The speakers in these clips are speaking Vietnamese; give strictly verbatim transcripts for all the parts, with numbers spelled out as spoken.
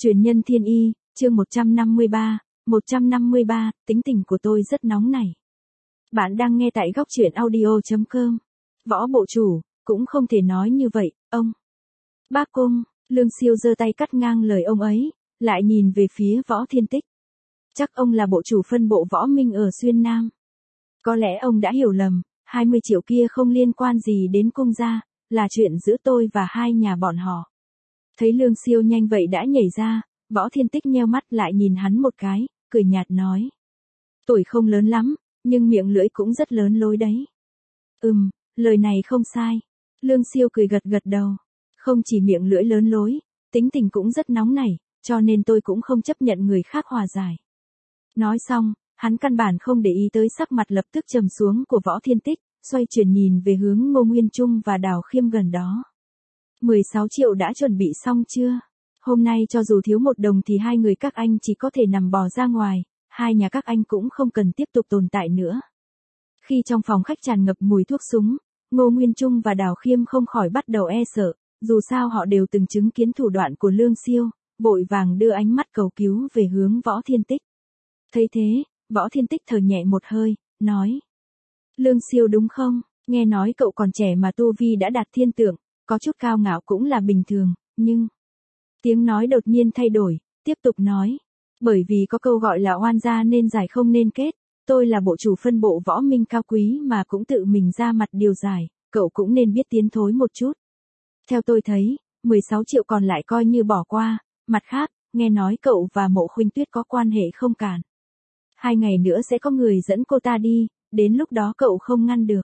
Truyền nhân thiên y, chương một trăm năm mươi ba, một trăm năm mươi ba, tính tình của tôi rất nóng nảy. Bạn đang nghe tại góc truyện audio chấm com. Võ bộ chủ, cũng không thể nói như vậy, ông. Bác Cung, Lương Siêu giơ tay cắt ngang lời ông ấy, lại nhìn về phía Võ Thiên Tích. Chắc ông là bộ chủ phân bộ Võ Minh ở Xuyên Nam. Có lẽ ông đã hiểu lầm, hai mươi triệu kia không liên quan gì đến cung gia, là chuyện giữa tôi và hai nhà bọn họ. Thấy Lương Siêu nhanh vậy đã nhảy ra, Võ Thiên Tích nheo mắt lại nhìn hắn một cái, cười nhạt nói. Tuổi không lớn lắm, nhưng miệng lưỡi cũng rất lớn lối đấy. Ừm, lời này không sai. Lương Siêu cười gật gật đầu. Không chỉ miệng lưỡi lớn lối, tính tình cũng rất nóng nảy, cho nên tôi cũng không chấp nhận người khác hòa giải. Nói xong, hắn căn bản không để ý tới sắc mặt lập tức trầm xuống của Võ Thiên Tích, xoay chuyển nhìn về hướng Ngô Nguyên Trung và Đào Khiêm gần đó. mười sáu triệu đã chuẩn bị xong chưa? Hôm nay cho dù thiếu một đồng thì hai người các anh chỉ có thể nằm bò ra ngoài, hai nhà các anh cũng không cần tiếp tục tồn tại nữa. Khi trong phòng khách tràn ngập mùi thuốc súng, Ngô Nguyên Trung và Đào Khiêm không khỏi bắt đầu e sợ, dù sao họ đều từng chứng kiến thủ đoạn của Lương Siêu, vội vàng đưa ánh mắt cầu cứu về hướng Võ Thiên Tích. Thấy thế, Võ Thiên Tích thở nhẹ một hơi, nói. Lương Siêu đúng không? Nghe nói cậu còn trẻ mà tu vi đã đạt thiên tượng, có chút cao ngạo cũng là bình thường, nhưng... Tiếng nói đột nhiên thay đổi, tiếp tục nói. Bởi vì có câu gọi là oan gia nên giải không nên kết, tôi là bộ chủ phân bộ Võ Minh cao quý mà cũng tự mình ra mặt điều giải, cậu cũng nên biết tiến thối một chút. Theo tôi thấy, mười sáu triệu còn lại coi như bỏ qua, mặt khác, nghe nói cậu và Mộ Khuynh Tuyết có quan hệ không cản. Hai ngày nữa sẽ có người dẫn cô ta đi, đến lúc đó cậu không ngăn được.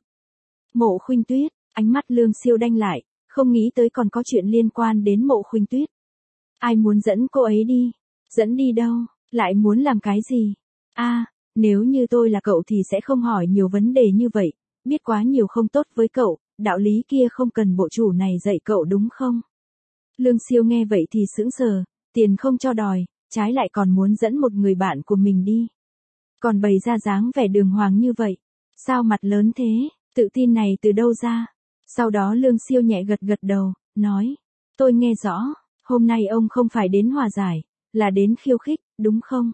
Mộ Khuynh Tuyết, ánh mắt Lương Siêu đanh lại, không nghĩ tới còn có chuyện liên quan đến Mộ Khuynh Tuyết. Ai muốn dẫn cô ấy đi? Dẫn đi đâu? Lại muốn làm cái gì? A, à, nếu như tôi là cậu thì sẽ không hỏi nhiều vấn đề như vậy, biết quá nhiều không tốt với cậu, đạo lý kia không cần bộ chủ này dạy cậu đúng không? Lương Siêu nghe vậy thì sững sờ, tiền không cho đòi, trái lại còn muốn dẫn một người bạn của mình đi. Còn bày ra dáng vẻ đường hoàng như vậy, sao mặt lớn thế, tự tin này từ đâu ra? Sau đó Lương Siêu nhẹ gật gật đầu, nói, tôi nghe rõ. Hôm nay ông không phải đến hòa giải, là đến khiêu khích, đúng không?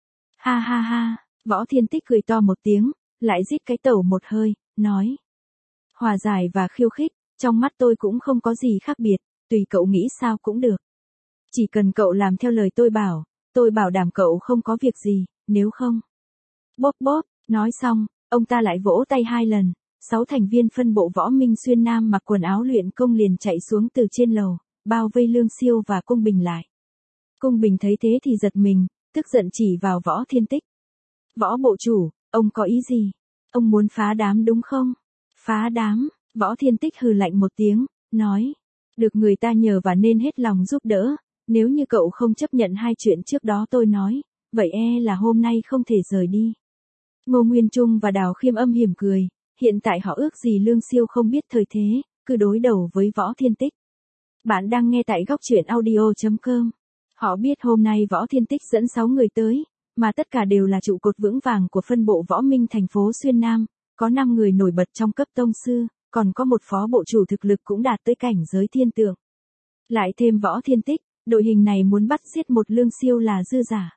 Ha ha ha, Võ Thiên Tích cười to một tiếng, lại rít cái tẩu một hơi, nói. Hòa giải và khiêu khích, trong mắt tôi cũng không có gì khác biệt, tùy cậu nghĩ sao cũng được. Chỉ cần cậu làm theo lời tôi bảo, tôi bảo đảm cậu không có việc gì, nếu không. Bóp bóp, nói xong, ông ta lại vỗ tay hai lần, sáu thành viên phân bộ Võ Minh Xuyên Nam mặc quần áo luyện công liền chạy xuống từ trên lầu, bao vây Lương Siêu và Cung Bình lại. Cung Bình thấy thế thì giật mình, tức giận chỉ vào Võ Thiên Tích. Võ bộ chủ, ông có ý gì? Ông muốn phá đám đúng không? Phá đám, Võ Thiên Tích hừ lạnh một tiếng, nói. Được người ta nhờ và nên hết lòng giúp đỡ, nếu như cậu không chấp nhận hai chuyện trước đó tôi nói, vậy e là hôm nay không thể rời đi. Ngô Nguyên Trung và Đào Khiêm âm hiểm cười, hiện tại họ ước gì Lương Siêu không biết thời thế, cứ đối đầu với Võ Thiên Tích. Bạn đang nghe tại góc truyện audio chấm com. Họ biết hôm nay Võ Thiên Tích dẫn sáu người tới, mà tất cả đều là trụ cột vững vàng của phân bộ Võ Minh thành phố Xuyên Nam, có năm người nổi bật trong cấp tông sư, còn có một phó bộ chủ thực lực cũng đạt tới cảnh giới thiên tượng. Lại thêm Võ Thiên Tích, đội hình này muốn bắt giết một Lương Siêu là dư giả.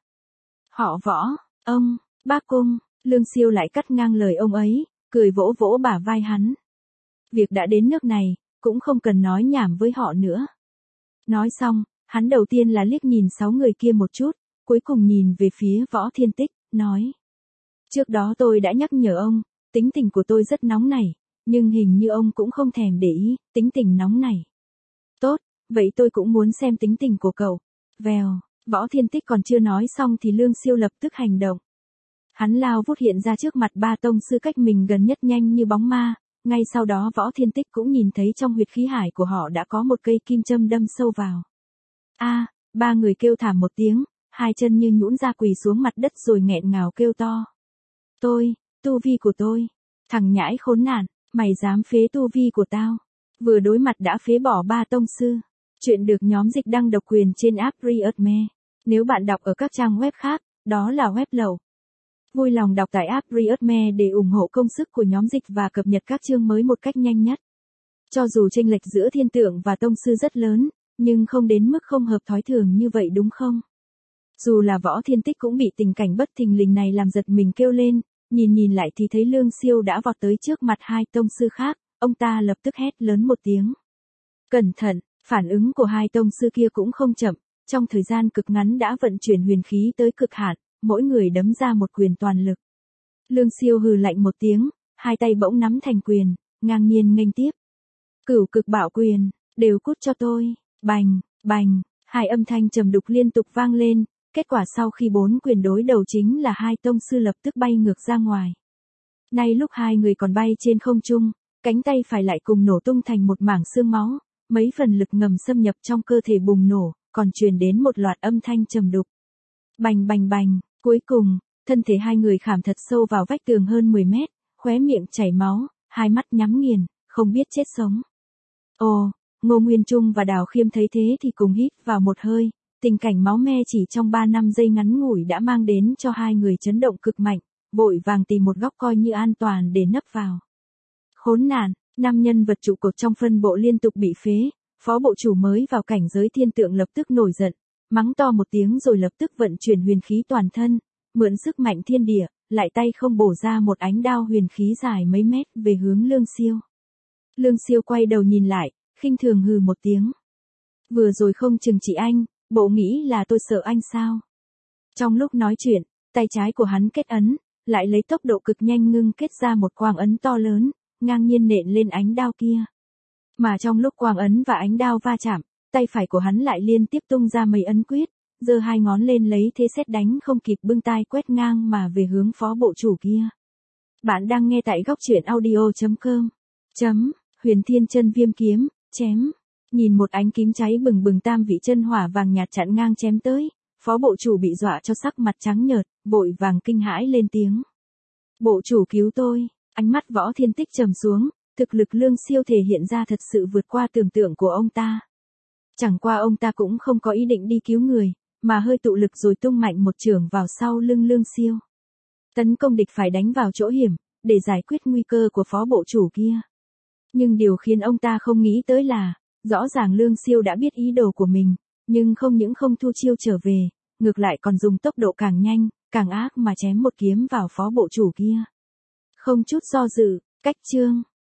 Họ Võ, ông, bác Cung, Lương Siêu lại cắt ngang lời ông ấy, cười vỗ vỗ bả vai hắn. Việc đã đến nước này, cũng không cần nói nhảm với họ nữa. Nói xong, hắn đầu tiên là liếc nhìn sáu người kia một chút, cuối cùng nhìn về phía Võ Thiên Tích, nói. Trước đó tôi đã nhắc nhở ông, tính tình của tôi rất nóng nảy, nhưng hình như ông cũng không thèm để ý, tính tình nóng nảy. Tốt, vậy tôi cũng muốn xem tính tình của cậu. Vèo, Võ Thiên Tích còn chưa nói xong thì Lương Siêu lập tức hành động. Hắn lao vút hiện ra trước mặt ba tông sư cách mình gần nhất nhanh như bóng ma. Ngay sau đó Võ Thiên Tích cũng nhìn thấy trong huyệt khí hải của họ đã có một cây kim châm đâm sâu vào. A, à, ba người kêu thảm một tiếng, hai chân như nhũn ra quỳ xuống mặt đất rồi nghẹn ngào kêu to. Tôi, tu vi của tôi, thằng nhãi khốn nạn, mày dám phế tu vi của tao. Vừa đối mặt đã phế bỏ ba tông sư. Chuyện được nhóm dịch đăng độc quyền trên app Readme. Nếu bạn đọc ở các trang web khác, đó là web lậu. Vui lòng đọc tại app Readme để ủng hộ công sức của nhóm dịch và cập nhật các chương mới một cách nhanh nhất. Cho dù chênh lệch giữa thiên tượng và tông sư rất lớn, nhưng không đến mức không hợp thói thường như vậy đúng không? Dù là Võ Thiên Tích cũng bị tình cảnh bất thình lình này làm giật mình kêu lên, nhìn nhìn lại thì thấy Lương Siêu đã vọt tới trước mặt hai tông sư khác, ông ta lập tức hét lớn một tiếng. Cẩn thận, phản ứng của hai tông sư kia cũng không chậm, trong thời gian cực ngắn đã vận chuyển huyền khí tới cực hạn, mỗi người đấm ra một quyền toàn lực. Lương Siêu hừ lạnh một tiếng, hai tay bỗng nắm thành quyền, ngang nhiên nghênh tiếp. Cửu cực bạo quyền, đều cút cho tôi, bành, bành, hai âm thanh trầm đục liên tục vang lên, kết quả sau khi bốn quyền đối đầu chính là hai tông sư lập tức bay ngược ra ngoài. Nay lúc hai người còn bay trên không trung, cánh tay phải lại cùng nổ tung thành một mảng xương máu, mấy phần lực ngầm xâm nhập trong cơ thể bùng nổ, còn truyền đến một loạt âm thanh trầm đục. Bành bành bành, cuối cùng, thân thể hai người khảm thật sâu vào vách tường hơn mười mét, khóe miệng chảy máu, hai mắt nhắm nghiền, không biết chết sống. Ồ, Ngô Nguyên Trung và Đào Khiêm thấy thế thì cùng hít vào một hơi, tình cảnh máu me chỉ trong ba năm giây ngắn ngủi đã mang đến cho hai người chấn động cực mạnh, vội vàng tìm một góc coi như an toàn để nấp vào. Khốn nạn, năm nhân vật trụ cột trong phân bộ liên tục bị phế, phó bộ chủ mới vào cảnh giới thiên tượng lập tức nổi giận, mắng to một tiếng rồi lập tức vận chuyển huyền khí toàn thân, mượn sức mạnh thiên địa, lại tay không bổ ra một ánh đao huyền khí dài mấy mét về hướng Lương Siêu. Lương Siêu quay đầu nhìn lại, khinh thường hừ một tiếng. Vừa rồi không chừng chị anh, bộ nghĩ là tôi sợ anh sao? Trong lúc nói chuyện, tay trái của hắn kết ấn, lại lấy tốc độ cực nhanh ngưng kết ra một quang ấn to lớn, ngang nhiên nện lên ánh đao kia. Mà trong lúc quang ấn và ánh đao va chạm, tay phải của hắn lại liên tiếp tung ra mấy ấn quyết, giơ hai ngón lên lấy thế sét đánh không kịp bưng tai quét ngang mà về hướng phó bộ chủ kia. Bạn đang nghe tại góc truyện audio chấm com. Chấm, Huyền Thiên Chân Viêm kiếm, chém. Nhìn một ánh kiếm cháy bừng bừng tam vị chân hỏa vàng nhạt chặn ngang chém tới, phó bộ chủ bị dọa cho sắc mặt trắng nhợt, vội vàng kinh hãi lên tiếng. Bộ chủ cứu tôi, ánh mắt Võ Thiên Tích trầm xuống, thực lực Lương Siêu thể hiện ra thật sự vượt qua tưởng tượng của ông ta. Chẳng qua ông ta cũng không có ý định đi cứu người, mà hơi tụ lực rồi tung mạnh một chưởng vào sau lưng Lương Siêu. Tấn công địch phải đánh vào chỗ hiểm, để giải quyết nguy cơ của phó bộ chủ kia. Nhưng điều khiến ông ta không nghĩ tới là, rõ ràng Lương Siêu đã biết ý đồ của mình, nhưng không những không thu chiêu trở về, ngược lại còn dùng tốc độ càng nhanh, càng ác mà chém một kiếm vào phó bộ chủ kia. Không chút do dự, cách chương.